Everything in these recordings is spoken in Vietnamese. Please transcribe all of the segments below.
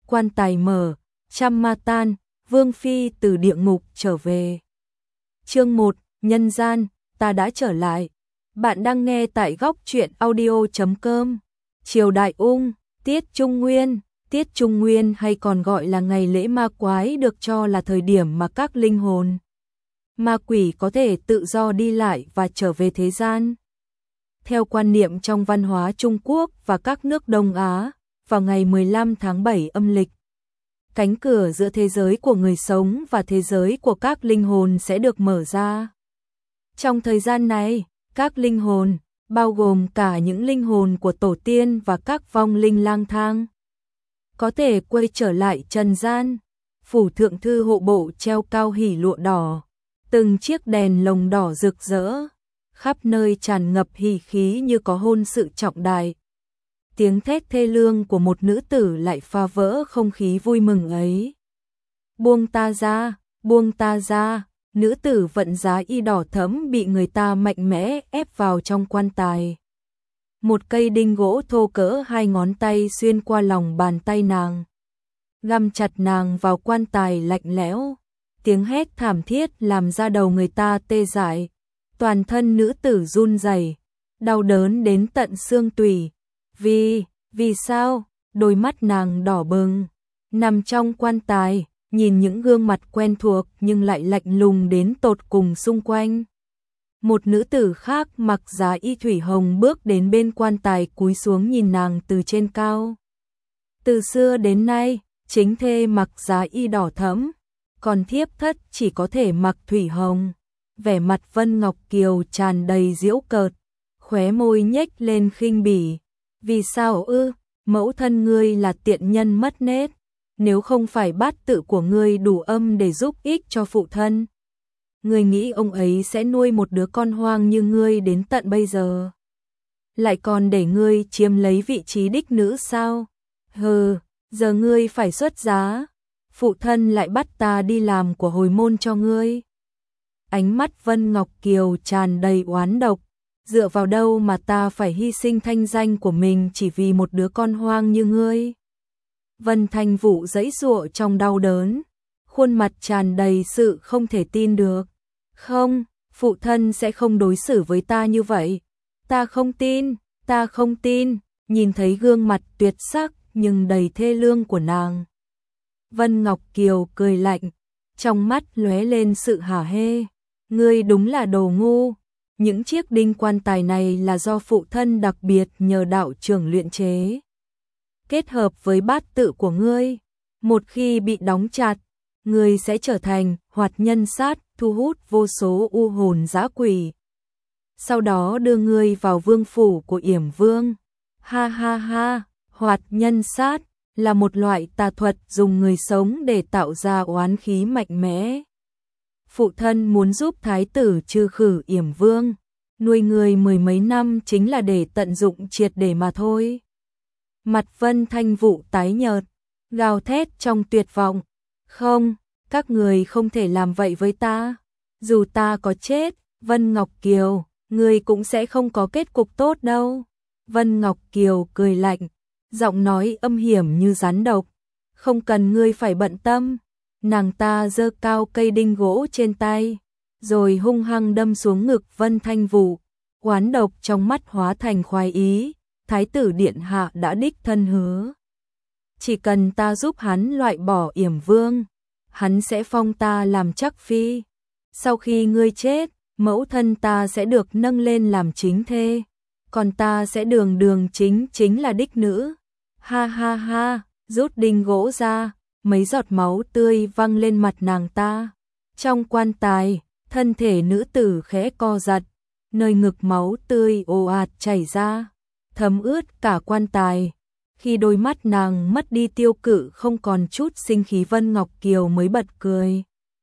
quan tài mở, trăm ma tan, Vương Phi từ địa ngục trở về. Chương 1, Nhân gian, ta đã trở lại. Bạn đang nghe tại góc truyện audio.com. Triều Đại Ung, Tiết Trung Nguyên. Tiết Trung Nguyên hay còn gọi là ngày lễ ma quái được cho là thời điểm mà các linh hồn ma quỷ có thể tự do đi lại và trở về thế gian. Theo quan niệm trong văn hóa Trung Quốc và các nước Đông Á, vào ngày 15 tháng 7 âm lịch, cánh cửa giữa thế giới của người sống và thế giới của các linh hồn sẽ được mở ra. Trong thời gian này, các linh hồn, bao gồm cả những linh hồn của tổ tiên và các vong linh lang thang, có thể quay trở lại trần gian. Phủ thượng thư hộ bộ treo cao hỉ lụa đỏ, từng chiếc đèn lồng đỏ rực rỡ, khắp nơi tràn ngập hỉ khí như có hôn sự trọng đại. Tiếng thét thê lương của một nữ tử lại phá vỡ không khí vui mừng ấy. Buông ta ra, buông ta ra, nữ tử vận giá y đỏ thẫm bị người ta mạnh mẽ ép vào trong quan tài. Một cây đinh gỗ thô cỡ 2 ngón tay xuyên qua lòng bàn tay nàng, găm chặt nàng vào quan tài lạnh lẽo. Tiếng hét thảm thiết làm da đầu người ta tê dại, toàn thân nữ tử run rẩy, đau đớn đến tận xương tủy. Vì sao? Đôi mắt nàng đỏ bừng, nằm trong quan tài, nhìn những gương mặt quen thuộc nhưng lại lạnh lùng đến tột cùng xung quanh. Một nữ tử khác mặc giá y thủy hồng bước đến bên quan tài, cúi xuống nhìn nàng từ trên cao. Từ xưa đến nay, chính thê mặc giá y đỏ thẫm, còn thiếp thất chỉ có thể mặc thủy hồng. Vẻ mặt Vân Ngọc Kiều tràn đầy giễu cợt, khóe môi nhếch lên khinh bỉ. Vì sao ư? Mẫu thân ngươi là tiện nhân mất nết, nếu không phải bát tự của ngươi đủ âm để giúp ích cho phụ thân, ngươi nghĩ ông ấy sẽ nuôi một đứa con hoang như ngươi đến tận bây giờ? Lại còn để ngươi chiếm lấy vị trí đích nữ sao? Hừ, giờ ngươi phải xuất giá, phụ thân lại bắt ta đi làm của hồi môn cho ngươi. Ánh mắt Vân Ngọc Kiều tràn đầy oán độc. Dựa vào đâu mà ta phải hy sinh thanh danh của mình chỉ vì một đứa con hoang như ngươi? Vân Thanh Vũ giãy giụa trong đau đớn, khuôn mặt tràn đầy sự không thể tin được. Không, phụ thân sẽ không đối xử với ta như vậy. Ta không tin, nhìn thấy gương mặt tuyệt sắc nhưng đầy thê lương của nàng. Vân Ngọc Kiều cười lạnh, trong mắt lóe lên sự hả hê. Ngươi đúng là đồ ngu. Những chiếc đinh quan tài này là do phụ thân đặc biệt nhờ đạo trưởng luyện chế, kết hợp với bát tự của ngươi. Một khi bị đóng chặt, ngươi sẽ trở thành hoạt nhân sát, thu hút vô số u hồn dã quỷ, sau đó đưa ngươi vào vương phủ của Yểm Vương. Ha ha ha, hoạt nhân sát là một loại tà thuật dùng người sống để tạo ra oán khí mạnh mẽ. Phụ thân muốn giúp thái tử trừ khử Yểm Vương, nuôi người 10 mấy năm chính là để tận dụng triệt để mà thôi. Mặt Vân Thanh Vũ tái nhợt, gào thét trong tuyệt vọng. Không, các người không thể làm vậy với ta. Dù ta có chết, Vân Ngọc Kiều, người cũng sẽ không có kết cục tốt đâu. Vân Ngọc Kiều cười lạnh, giọng nói âm hiểm như rắn độc. Không cần ngươi phải bận tâm. Nàng ta giơ cao cây đinh gỗ trên tay, rồi hung hăng đâm xuống ngực Vân Thanh Vũ. Oán độc trong mắt hóa thành khoái ý. Thái tử điện hạ đã đích thân hứa, chỉ cần ta giúp hắn loại bỏ Yểm Vương, hắn sẽ phong ta làm chắc phi. Sau khi ngươi chết, mẫu thân ta sẽ được nâng lên làm chính thê, còn ta sẽ đường chính là đích nữ. Ha ha ha, rút đinh gỗ ra, mấy giọt máu tươi văng lên mặt nàng ta. Trong quan tài, thân thể nữ tử khẽ co giật, nơi ngực máu tươi ồ ạt chảy ra, thấm ướt cả quan tài. Khi đôi mắt nàng mất đi tiêu cự không còn chút sinh khí, Vân Ngọc Kiều mới bật cười.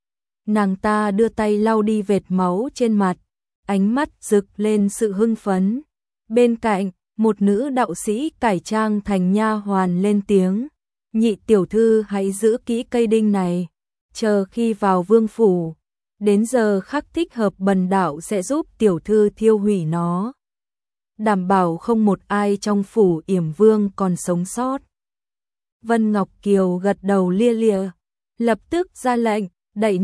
Nàng ta đưa tay lau đi vệt máu trên mặt, ánh mắt rực lên sự hưng phấn. Bên cạnh, một nữ đạo sĩ cải trang thành nha hoàn lên tiếng. Nhị tiểu thư hãy giữ kỹ cây đinh này, chờ khi vào vương phủ, đến giờ khắc thích hợp bần đạo sẽ giúp tiểu thư thiêu hủy nó, đảm bảo không một ai trong phủ Yểm Vương còn sống sót. Vân Ngọc Kiều gật đầu lia lịa, lập tức ra lệnh, đậy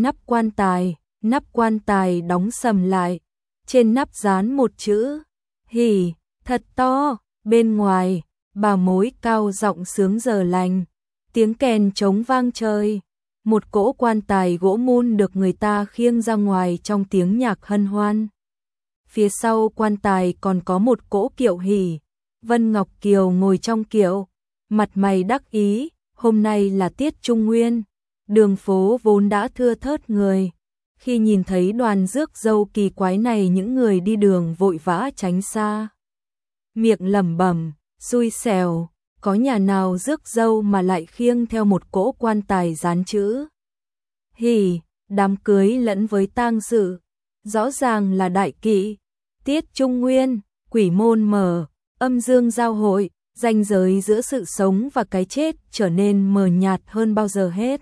nắp quan tài đóng sầm lại, trên nắp dán một chữ, hỉ, thật to, bên ngoài, bà mối cao giọng sướng giờ lành, tiếng kèn trống vang trời, một cỗ quan tài gỗ mun được người ta khiêng ra ngoài trong tiếng nhạc hân hoan. Phía sau quan tài còn có một cỗ kiệu hỉ, Vân Ngọc Kiều ngồi trong kiệu, mặt mày đắc ý, hôm nay là tiết Trung Nguyên, đường phố vốn đã thưa thớt người. Khi nhìn thấy đoàn rước dâu kỳ quái này, những người đi đường vội vã tránh xa. Miệng lẩm bẩm, xui xẻo, có nhà nào rước dâu mà lại khiêng theo một cỗ quan tài dán chữ hỉ, đám cưới lẫn với tang sự, rõ ràng là đại kỵ. Tiết Trung Nguyên, quỷ môn mở, âm dương giao hội, ranh giới giữa sự sống và cái chết trở nên mờ nhạt hơn bao giờ hết.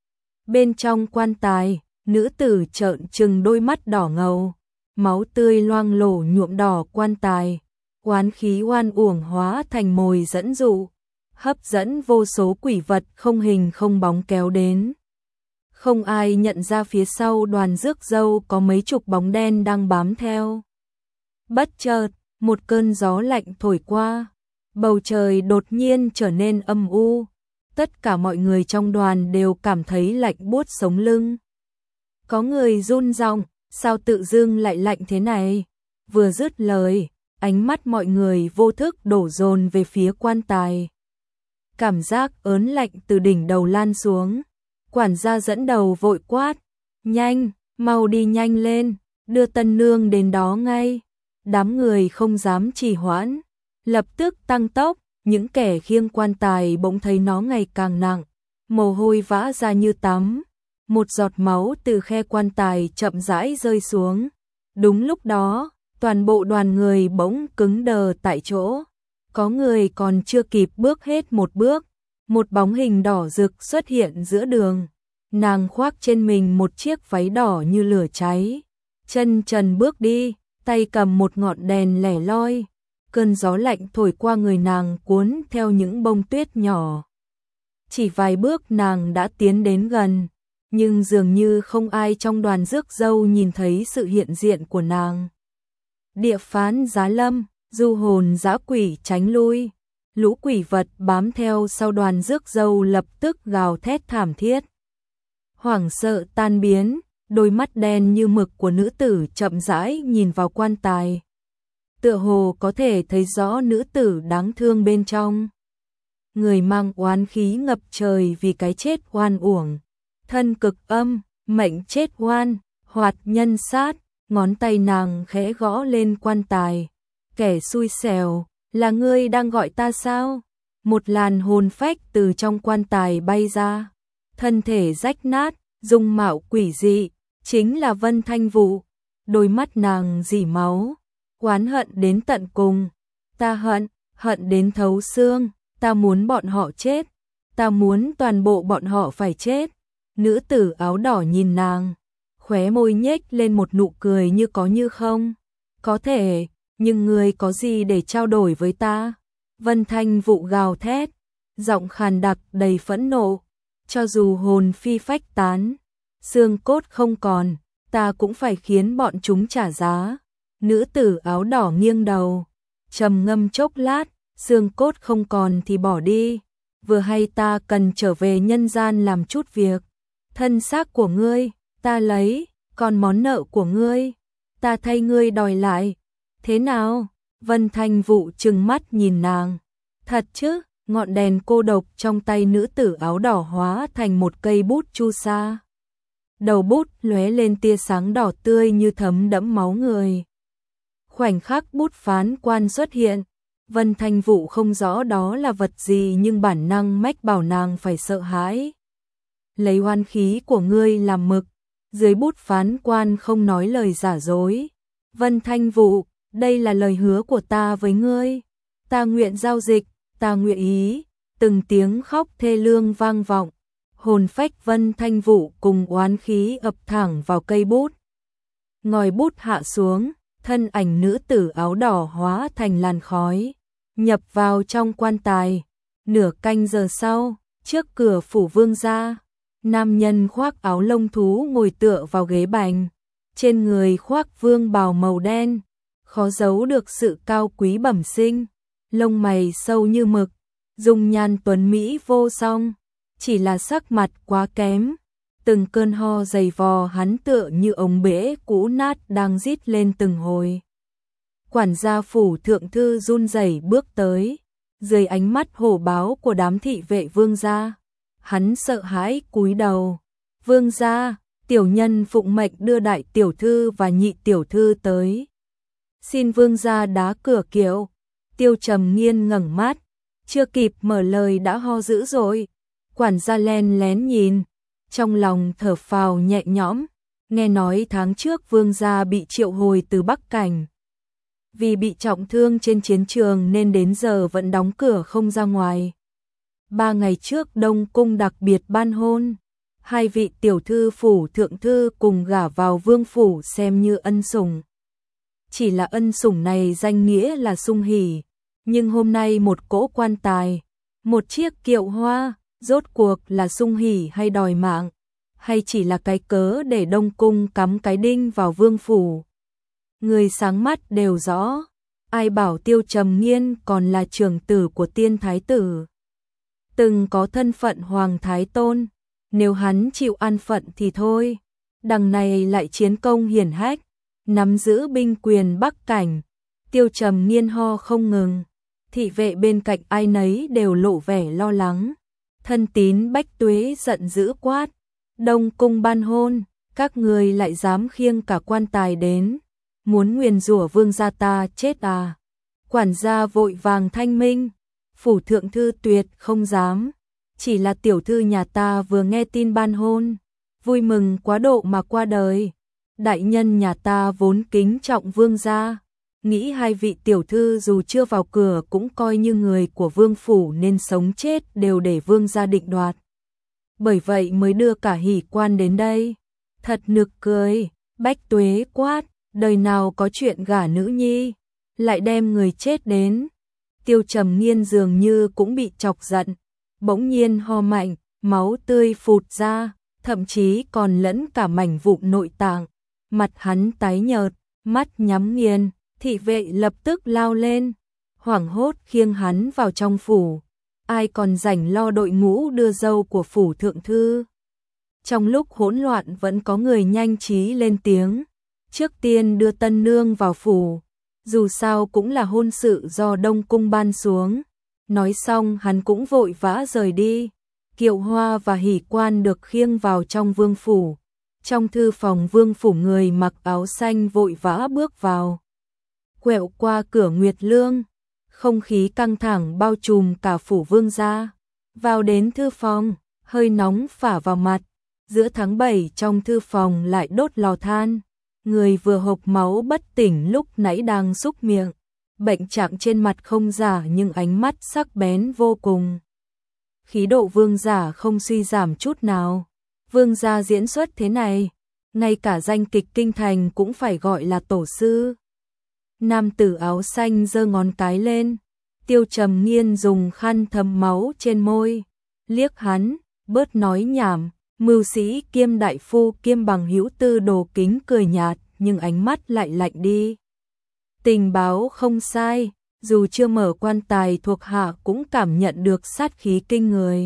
Bên trong quan tài, nữ tử trợn trừng đôi mắt đỏ ngầu, máu tươi loang lổ nhuộm đỏ quan tài, oán khí oan uổng hóa thành mồi dẫn dụ, hấp dẫn vô số quỷ vật không hình không bóng kéo đến. Không ai nhận ra phía sau đoàn rước dâu có mấy chục bóng đen đang bám theo. Bất chợt, một cơn gió lạnh thổi qua, bầu trời đột nhiên trở nên âm u, tất cả mọi người trong đoàn đều cảm thấy lạnh buốt sống lưng. Có người run giọng, sao tự dưng lại lạnh thế này? Vừa dứt lời, ánh mắt mọi người vô thức đổ dồn về phía quan tài. Cảm giác ớn lạnh từ đỉnh đầu lan xuống, quản gia dẫn đầu vội quát, nhanh, mau đi nhanh lên, đưa tân nương đến đó ngay. Đám người không dám trì hoãn, lập tức tăng tốc, những kẻ khiêng quan tài bỗng thấy nó ngày càng nặng, mồ hôi vã ra như tắm, một giọt máu từ khe quan tài chậm rãi rơi xuống. Đúng lúc đó, toàn bộ đoàn người bỗng cứng đờ tại chỗ, có người còn chưa kịp bước hết một bước, một bóng hình đỏ rực xuất hiện giữa đường, nàng khoác trên mình một chiếc váy đỏ như lửa cháy, chân trần bước đi, tay cầm một ngọn đèn lẻ loi, cơn gió lạnh thổi qua người nàng cuốn theo những bông tuyết nhỏ. Chỉ vài bước nàng đã tiến đến gần, nhưng dường như không ai trong đoàn rước dâu nhìn thấy sự hiện diện của nàng. Địa phán giá lâm, du hồn dã quỷ tránh lui, lũ quỷ vật bám theo sau đoàn rước dâu lập tức gào thét thảm thiết. Hoảng sợ tan biến, đôi mắt đen như mực của nữ tử chậm rãi nhìn vào quan tài. Tựa hồ có thể thấy rõ nữ tử đáng thương bên trong. Người mang oán khí ngập trời vì cái chết oan uổng. Thân cực âm, mệnh chết oan, hoạt nhân sát, ngón tay nàng khẽ gõ lên quan tài. Kẻ xui xẻo, là ngươi đang gọi ta sao? Một làn hồn phách từ trong quan tài bay ra. Thân thể rách nát, dung mạo quỷ dị, chính là Vân Thanh Vũ. Đôi mắt nàng rỉ máu, oán hận đến tận cùng. Ta hận đến thấu xương, ta muốn bọn họ chết, ta muốn toàn bộ bọn họ phải chết. Nữ tử áo đỏ nhìn nàng, khóe môi nhếch lên một nụ cười như có như không. Có thể, nhưng ngươi có gì để trao đổi với ta? Vân Thanh Vũ gào thét, giọng khàn đặc đầy phẫn nộ. Cho dù hồn phi phách tán, xương cốt không còn, ta cũng phải khiến bọn chúng trả giá. Nữ tử áo đỏ nghiêng đầu, trầm ngâm chốc lát, xương cốt không còn thì bỏ đi. Vừa hay ta cần trở về nhân gian làm chút việc. Thân xác của ngươi, ta lấy, còn món nợ của ngươi, ta thay ngươi đòi lại. Thế nào? Vân Thanh Vũ trừng mắt nhìn nàng. Thật chứ? Ngọn đèn cô độc trong tay nữ tử áo đỏ hóa thành một cây bút chu sa. Đầu bút lóe lên tia sáng đỏ tươi như thấm đẫm máu người. Khoảnh khắc bút phán quan xuất hiện, Vân Thanh Vũ không rõ đó là vật gì nhưng bản năng mách bảo nàng phải sợ hãi. Lấy oan khí của ngươi làm mực, dưới bút phán quan không nói lời giả dối. Vân Thanh Vũ, đây là lời hứa của ta với ngươi. Ta nguyện giao dịch, ta nguyện ý. Từng tiếng khóc thê lương vang vọng. Hồn phách Vân Thanh Vũ cùng oán khí ập thẳng vào cây bút. Ngòi bút hạ xuống, thân ảnh nữ tử áo đỏ hóa thành làn khói, nhập vào trong quan tài. Nửa canh giờ sau, Trước cửa phủ vương gia, nam nhân khoác áo lông thú ngồi tựa vào ghế bành, trên người khoác vương bào màu đen, khó giấu được sự cao quý bẩm sinh, lông mày sâu như mực, dung nhan tuấn mỹ vô song, chỉ là sắc mặt quá kém. Từng cơn ho dày vò hắn tựa như ống bể cũ nát đang rít lên từng hồi. Quản gia phủ thượng thư run rẩy bước tới, dưới ánh mắt hổ báo của đám thị vệ vương gia, hắn sợ hãi cúi đầu. Vương gia, tiểu nhân phụng mệnh đưa đại tiểu thư và nhị tiểu thư tới. Xin vương gia đá cửa kiệu. Tiêu Trầm Nghiên ngẩng mắt, chưa kịp mở lời đã ho dữ rồi. Quản gia len lén nhìn, trong lòng thở phào nhẹ nhõm, nghe nói tháng trước vương gia bị triệu hồi từ Bắc Cảnh. Vì bị trọng thương trên chiến trường nên đến giờ vẫn đóng cửa không ra ngoài. 3 ngày trước Đông Cung đặc biệt ban hôn, 2 vị tiểu thư phủ thượng thư cùng gả vào vương phủ xem như ân sủng. Chỉ là ân sủng này danh nghĩa là sung hỉ, nhưng hôm nay một cỗ quan tài, một chiếc kiệu hoa, rốt cuộc là sung hỉ hay đòi mạng, hay chỉ là cái cớ để Đông Cung cắm cái đinh vào vương phủ. Người sáng mắt đều rõ, ai bảo Tiêu Trầm Nghiên còn là trưởng tử của tiên thái tử, từng có thân phận hoàng thái tôn, nếu hắn chịu an phận thì thôi, đằng này lại chiến công hiển hách, nắm giữ binh quyền Bắc Cảnh. Tiêu Trầm Nghiên ho không ngừng, thị vệ bên cạnh ai nấy đều lộ vẻ lo lắng. Thân tín Bách Tuế giận dữ quát, Đông Cung ban hôn, các người lại dám khiêng cả quan tài đến, muốn nguyền rủa vương gia ta chết à? Quản gia vội vàng thanh minh, phủ thượng thư tuyệt không dám, chỉ là tiểu thư nhà ta vừa nghe tin ban hôn, vui mừng quá độ mà qua đời. Đại nhân nhà ta vốn kính trọng vương gia, nghĩ 2 vị tiểu thư dù chưa vào cửa cũng coi như người của vương phủ nên sống chết đều để vương gia định đoạt. Bởi vậy mới đưa cả hỷ quan đến đây. Thật nực cười, Bách Tuế quát, đời nào có chuyện gả nữ nhi, lại đem người chết đến. Tiêu Trầm Nghiên dường như cũng bị chọc giận, bỗng nhiên ho mạnh, máu tươi phụt ra, thậm chí còn lẫn cả mảnh vụn nội tạng. Mặt hắn tái nhợt, mắt nhắm nghiền, thị vệ lập tức lao lên, hoảng hốt khiêng hắn vào trong phủ. Ai còn rảnh lo đội ngũ đưa dâu của phủ thượng thư. Trong lúc hỗn loạn vẫn có người nhanh trí lên tiếng, trước tiên đưa tân nương vào phủ, dù sao cũng là hôn sự do Đông Cung ban xuống. Nói xong hắn cũng vội vã rời đi. Kiệu hoa và hỷ quan được khiêng vào trong vương phủ. Trong thư phòng vương phủ người mặc áo xanh vội vã bước vào. Quẹo qua cửa Nguyệt Lương, không khí căng thẳng bao trùm cả phủ vương gia. Vào đến thư phòng, hơi nóng phả vào mặt. Giữa tháng 7 trong thư phòng lại đốt lò than. Người vừa hộc máu bất tỉnh lúc nãy đang súc miệng. Bệnh trạng trên mặt không giả nhưng ánh mắt sắc bén vô cùng. Khí độ vương giả không suy giảm chút nào. Vương gia diễn xuất thế này, ngay cả danh kịch kinh thành cũng phải gọi là tổ sư. Nam tử áo xanh giơ ngón cái lên, Tiêu Trầm Nghiên dùng khăn thấm máu trên môi, liếc hắn, bớt nói nhảm. Mưu sĩ kiêm đại phu kiêm bằng hữu Tư Đồ Kính cười nhạt nhưng ánh mắt lại lạnh đi. Tình báo không sai, dù chưa mở quan tài thuộc hạ cũng cảm nhận được sát khí kinh người.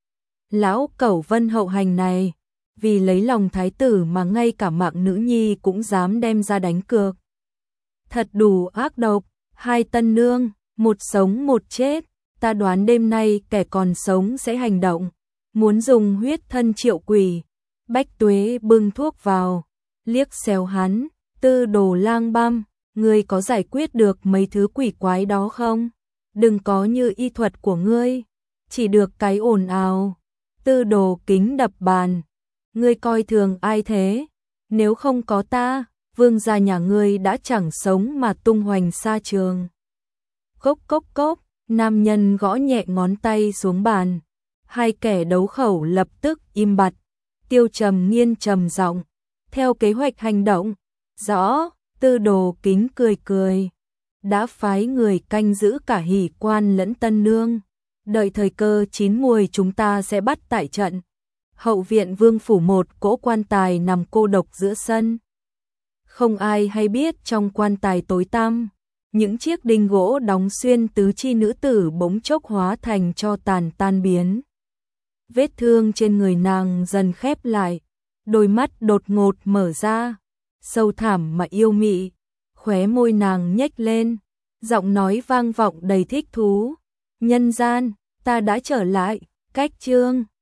Lão Cẩu Vân hậu hành này, vì lấy lòng thái tử mà ngay cả mạng nữ nhi cũng dám đem ra đánh cược. Thật đủ ác độc, 2 tân nương, một sống một chết, ta đoán đêm nay kẻ còn sống sẽ hành động, muốn dùng huyết thân triệu quỷ. Bách Tuế bưng thuốc vào, liếc xéo hắn, Tư Đồ lang băm, ngươi có giải quyết được mấy thứ quỷ quái đó không? Đừng có như y thuật của ngươi, chỉ được cái ồn ào. Tư Đồ Kính đập bàn, ngươi coi thường ai thế? Nếu không có ta, vương gia nhà ngươi đã chẳng sống mà tung hoành xa trường. Cốc cốc cốc, nam nhân gõ nhẹ ngón tay xuống bàn. 2 kẻ đấu khẩu lập tức im bặt. Tiêu Trầm Nghiên trầm giọng, theo kế hoạch hành động. Rõ. Tư Đồ Kính cười cười, đã phái người canh giữ cả hỷ quan lẫn tân nương, Đợi thời cơ chín muồi chúng ta sẽ bắt tại trận. Hậu viện vương phủ, một cỗ quan tài nằm cô độc giữa sân. Không ai hay biết trong quan tài tối tăm, những chiếc đinh gỗ đóng xuyên tứ chi nữ tử bỗng chốc hóa thành tro tàn tan biến. Vết thương trên người nàng dần khép lại, đôi mắt đột ngột mở ra, sâu thẳm mà yêu mị, khóe môi nàng nhếch lên, giọng nói vang vọng đầy thích thú. Nhân gian, ta đã trở lại. Cách chương